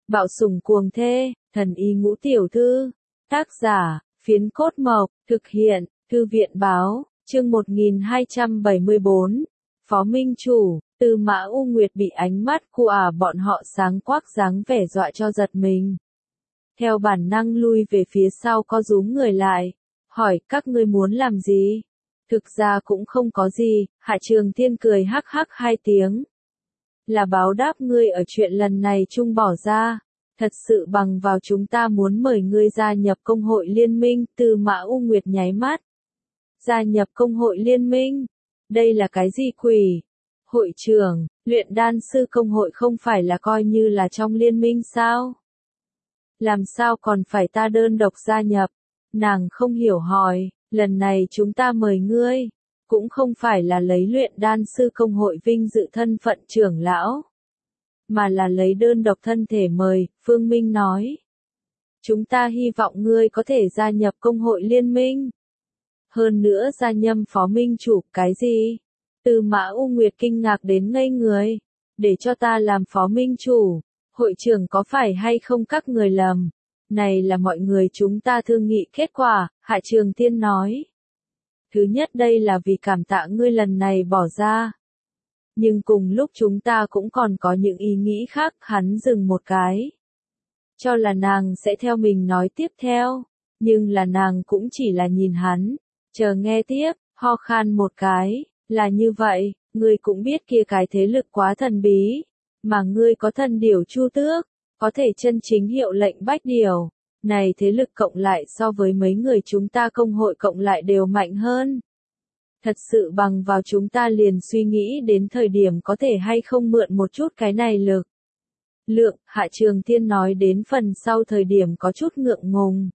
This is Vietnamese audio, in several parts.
Bạo sủng cuồng thê, thần y ngũ tiểu thư. Tác giả, Phiến Cốt Mộc, thực hiện, Thư viện báo, chương 1274. Phó Minh Chủ, Tư Mã U Nguyệt bị ánh mắt của bọn họ sáng quắc dáng vẻ dọa cho giật mình. Theo bản năng lui về phía sau co rúm người lại, hỏi các ngươi muốn làm gì? Thực ra cũng không có gì, Hạ Trường Thiên cười hắc hắc hai tiếng. Là báo đáp ngươi ở chuyện lần này chung bỏ ra. Thật sự bằng vào chúng ta muốn mời ngươi gia nhập công hội liên minh, Tư Mã U Nguyệt nháy mắt. Gia nhập công hội liên minh? Đây là cái gì quỷ? Hội trưởng, luyện đan sư công hội không phải là coi như là trong liên minh sao? Làm sao còn phải ta đơn độc gia nhập? Nàng không hiểu hỏi, lần này chúng ta mời ngươi, cũng không phải là lấy luyện đan sư công hội vinh dự thân phận trưởng lão, mà là lấy đơn độc thân thể mời, Phương Minh nói. Chúng ta hy vọng ngươi có thể gia nhập công hội liên minh. Hơn nữa gia nhâm Phó Minh Chủ, cái gì? Tư Mã U Nguyệt kinh ngạc đến ngây người. Để cho ta làm Phó Minh Chủ, hội trưởng có phải hay không các người lầm? Này là mọi người chúng ta thương nghị kết quả, Hạ Trường Thiên nói. Thứ nhất đây là vì cảm tạ ngươi lần này bỏ ra. Nhưng cùng lúc chúng ta cũng còn có những ý nghĩ khác, hắn dừng một cái. Cho là nàng sẽ theo mình nói tiếp theo, nhưng là nàng cũng chỉ là nhìn hắn, chờ nghe tiếp, ho khan một cái, là như vậy, ngươi cũng biết kia cái thế lực quá thần bí, mà ngươi có thần điểu chu tước, có thể chân chính hiệu lệnh bách điểu, này thế lực cộng lại so với mấy người chúng ta công hội cộng lại đều mạnh hơn. Thật sự bằng vào chúng ta liền suy nghĩ đến thời điểm có thể hay không mượn một chút cái này lực. Lượng, Hạ Trường Thiên nói đến phần sau thời điểm có chút ngượng ngùng.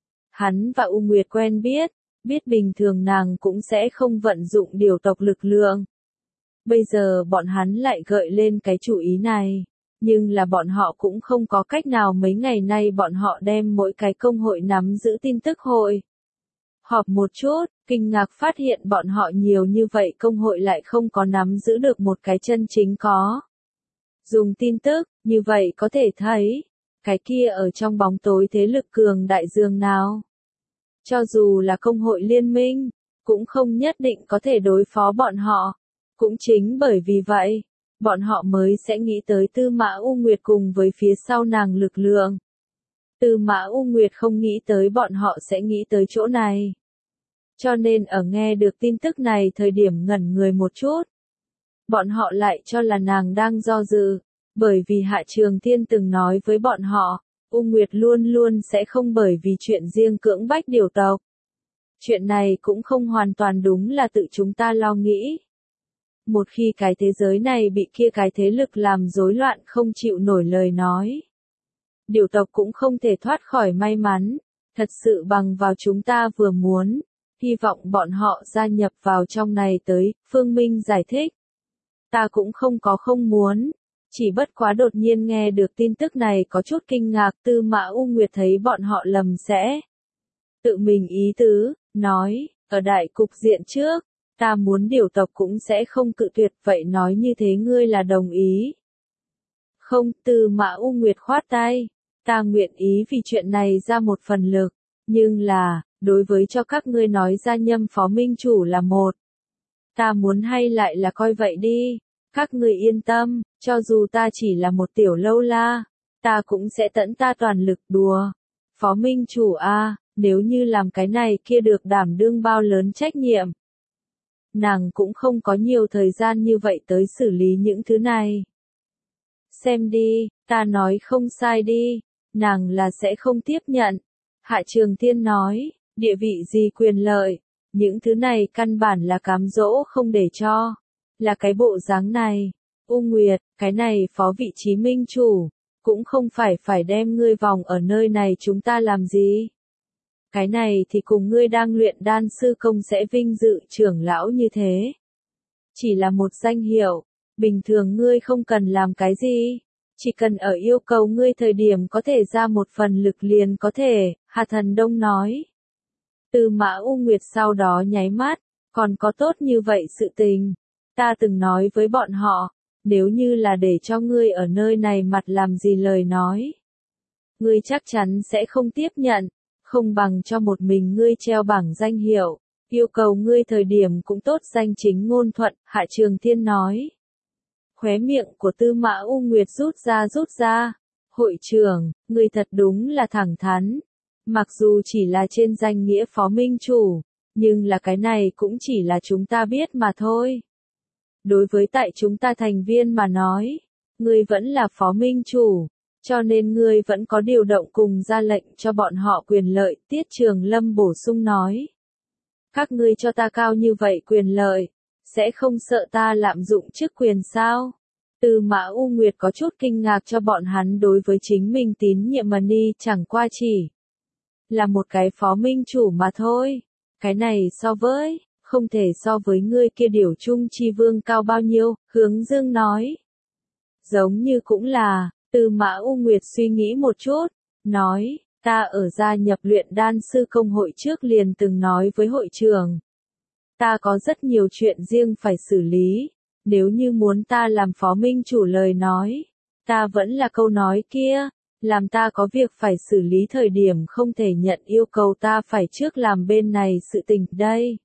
Hắn và U Nguyệt quen biết bình thường nàng cũng sẽ không vận dụng điều tộc lực lượng. Bây giờ bọn hắn lại gợi lên cái chủ ý này, nhưng là bọn họ cũng không có cách nào, mấy ngày nay bọn họ đem mỗi cái công hội nắm giữ tin tức hội. Họp một chút, kinh ngạc phát hiện bọn họ nhiều như vậy công hội lại không có nắm giữ được một cái chân chính có. Dùng tin tức, như vậy có thể thấy, cái kia ở trong bóng tối thế lực cường đại dương nào. Cho dù là công hội liên minh, cũng không nhất định có thể đối phó bọn họ. Cũng chính bởi vì vậy, bọn họ mới sẽ nghĩ tới Tư Mã U Nguyệt cùng với phía sau nàng lực lượng. Tư Mã U Nguyệt không nghĩ tới bọn họ sẽ nghĩ tới chỗ này. Cho nên ở nghe được tin tức này thời điểm ngẩn người một chút. Bọn họ lại cho là nàng đang do dự, bởi vì Hạ Trường Thiên từng nói với bọn họ, U Nguyệt luôn luôn sẽ không bởi vì chuyện riêng cưỡng bách điều tộc. Chuyện này cũng không hoàn toàn đúng là tự chúng ta lo nghĩ. Một khi cái thế giới này bị kia cái thế lực làm rối loạn không chịu nổi lời nói. Điều tộc cũng không thể thoát khỏi may mắn, thật sự bằng vào chúng ta vừa muốn, hy vọng bọn họ gia nhập vào trong này tới, Phương Minh giải thích. Ta cũng không có không muốn, chỉ bất quá đột nhiên nghe được tin tức này có chút kinh ngạc. Tư Mã U Nguyệt thấy bọn họ lầm sẽ tự mình ý tứ, nói, ở đại cục diện trước, ta muốn điều tộc cũng sẽ không cự tuyệt, vậy nói như thế ngươi là đồng ý. Không, Tư Mã U Nguyệt khoát tay, ta nguyện ý vì chuyện này ra một phần lực, nhưng là, đối với cho các ngươi nói gia nhâm Phó Minh Chủ là một. Ta muốn hay lại là coi vậy đi, các ngươi yên tâm, cho dù ta chỉ là một tiểu lâu la, ta cũng sẽ tận ta toàn lực đùa. Phó Minh Chủ a, nếu như làm cái này kia được đảm đương bao lớn trách nhiệm. Nàng cũng không có nhiều thời gian như vậy tới xử lý những thứ này. Xem đi, ta nói không sai đi, nàng là sẽ không tiếp nhận. Hạ Trường Thiên nói, địa vị gì quyền lợi, những thứ này căn bản là cám dỗ không để cho. Là cái bộ dáng này, U Nguyệt, cái này phó vị trí minh chủ, cũng không phải đem ngươi vòng ở nơi này chúng ta làm gì. Cái này thì cùng ngươi đang luyện đan sư công sẽ vinh dự trưởng lão như thế. Chỉ là một danh hiệu, bình thường ngươi không cần làm cái gì, chỉ cần ở yêu cầu ngươi thời điểm có thể ra một phần lực liền có thể, Hạ Thần Đông nói. Tư Mã U Nguyệt sau đó nháy mắt, còn có tốt như vậy sự tình. Ta từng nói với bọn họ, nếu như là để cho ngươi ở nơi này mặt làm gì lời nói, ngươi chắc chắn sẽ không tiếp nhận, không bằng cho một mình ngươi treo bảng danh hiệu, yêu cầu ngươi thời điểm cũng tốt danh chính ngôn thuận, Hạ Trường Thiên nói. Khóe miệng của Tư Mã U Nguyệt rút ra, hội trưởng, ngươi thật đúng là thẳng thắn, mặc dù chỉ là trên danh nghĩa phó minh chủ, nhưng là cái này cũng chỉ là chúng ta biết mà thôi. Đối với tại chúng ta thành viên mà nói, ngươi vẫn là phó minh chủ, cho nên ngươi vẫn có điều động cùng ra lệnh cho bọn họ quyền lợi, Tiết Trường Lâm bổ sung nói. Các ngươi cho ta cao như vậy quyền lợi, sẽ không sợ ta lạm dụng chức quyền sao? Tư Mã U Nguyệt có chút kinh ngạc cho bọn hắn đối với chính mình tín nhiệm Mani chẳng qua chỉ là một cái phó minh chủ mà thôi. Cái này không thể so với ngươi kia điều trung chi vương cao bao nhiêu, Hướng Dương nói. Giống như cũng là, Tư Mã U Nguyệt suy nghĩ một chút, nói, ta ở gia nhập luyện đan sư công hội trước liền từng nói với hội trưởng. Ta có rất nhiều chuyện riêng phải xử lý, nếu như muốn ta làm phó minh chủ lời nói, ta vẫn là câu nói kia, làm ta có việc phải xử lý thời điểm không thể nhận yêu cầu ta phải trước làm bên này sự tình đây.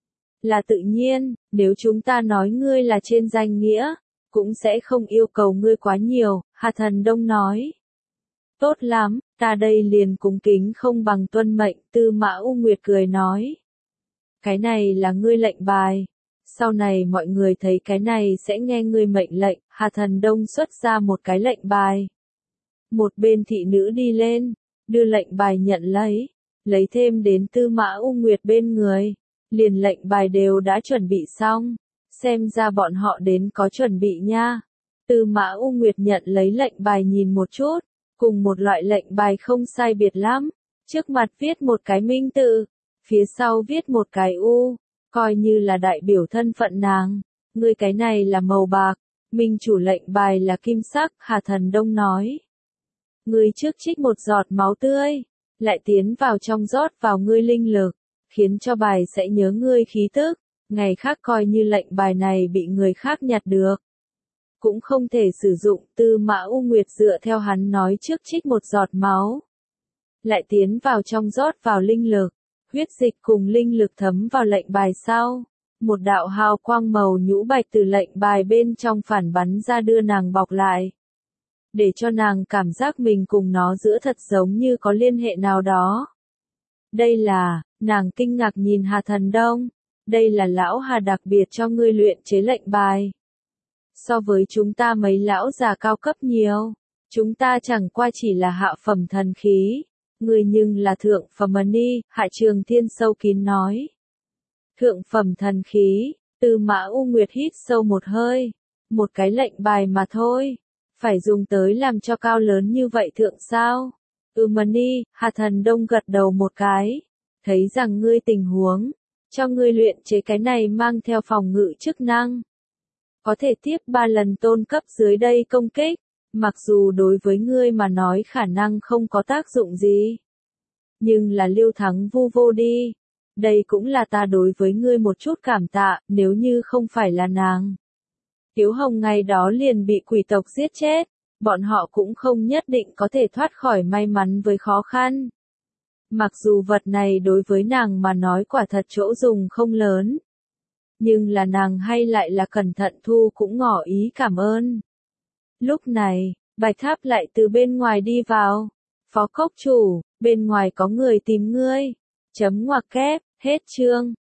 Là tự nhiên, nếu chúng ta nói ngươi là trên danh nghĩa, cũng sẽ không yêu cầu ngươi quá nhiều, Hà Thần Đông nói. Tốt lắm, ta đây liền cung kính không bằng tuân mệnh, Tư Mã U Nguyệt cười nói. Cái này là ngươi lệnh bài. Sau này mọi người thấy cái này sẽ nghe ngươi mệnh lệnh, Hà Thần Đông xuất ra một cái lệnh bài. Một bên thị nữ đi lên, đưa lệnh bài nhận lấy thêm đến Tư Mã U Nguyệt bên người. Liền lệnh bài đều đã chuẩn bị xong, xem ra bọn họ đến có chuẩn bị nha. Tư Mã U Nguyệt nhận lấy lệnh bài nhìn một chút, cùng một loại lệnh bài không sai biệt lắm, trước mặt viết một cái minh tự, phía sau viết một cái U, coi như là đại biểu thân phận nàng. Ngươi cái này là màu bạc, minh chủ lệnh bài là kim sắc, Hà Thần Đông nói. Ngươi trước trích một giọt máu tươi, lại tiến vào trong rót vào ngươi linh lực, khiến cho bài sẽ nhớ ngươi khí tức, ngày khác coi như lệnh bài này bị người khác nhặt được. Cũng không thể sử dụng, Tư Mã U Nguyệt dựa theo hắn nói trước trích một giọt máu. Lại tiến vào trong rót vào linh lực, huyết dịch cùng linh lực thấm vào lệnh bài sau. Một đạo hào quang màu nhũ bạch từ lệnh bài bên trong phản bắn ra đưa nàng bọc lại. Để cho nàng cảm giác mình cùng nó giữa thật giống như có liên hệ nào đó. Đây là, nàng kinh ngạc nhìn Hà Thần Đông, đây là lão Hà đặc biệt cho ngươi luyện chế lệnh bài. So với chúng ta mấy lão già cao cấp nhiều, chúng ta chẳng qua chỉ là hạ phẩm thần khí, ngươi nhưng là thượng phẩm Mani, Hạ Trường Thiên sâu kín nói. Thượng phẩm thần khí, Tư Mã U Nguyệt hít sâu một hơi, một cái lệnh bài mà thôi, phải dùng tới làm cho cao lớn như vậy thượng sao? Mani, Hà Thần Đông gật đầu một cái, thấy rằng ngươi tình huống, cho ngươi luyện chế cái này mang theo phòng ngự chức năng. Có thể tiếp 3 lần tôn cấp dưới đây công kích, mặc dù đối với ngươi mà nói khả năng không có tác dụng gì. Nhưng là Liêu Thắng vu vô đi, đây cũng là ta đối với ngươi một chút cảm tạ, nếu như không phải là nàng. Tiếu Hồng ngày đó liền bị quỷ tộc giết chết, bọn họ cũng không nhất định có thể thoát khỏi may mắn với khó khăn. Mặc dù vật này đối với nàng mà nói quả thật chỗ dùng không lớn. Nhưng là nàng hay lại là cẩn thận thu cũng ngỏ ý cảm ơn. Lúc này, Bạch Tháp lại từ bên ngoài đi vào. Phó Cốc chủ, bên ngoài có người tìm ngươi. Chấm ngoặc kép, hết chương.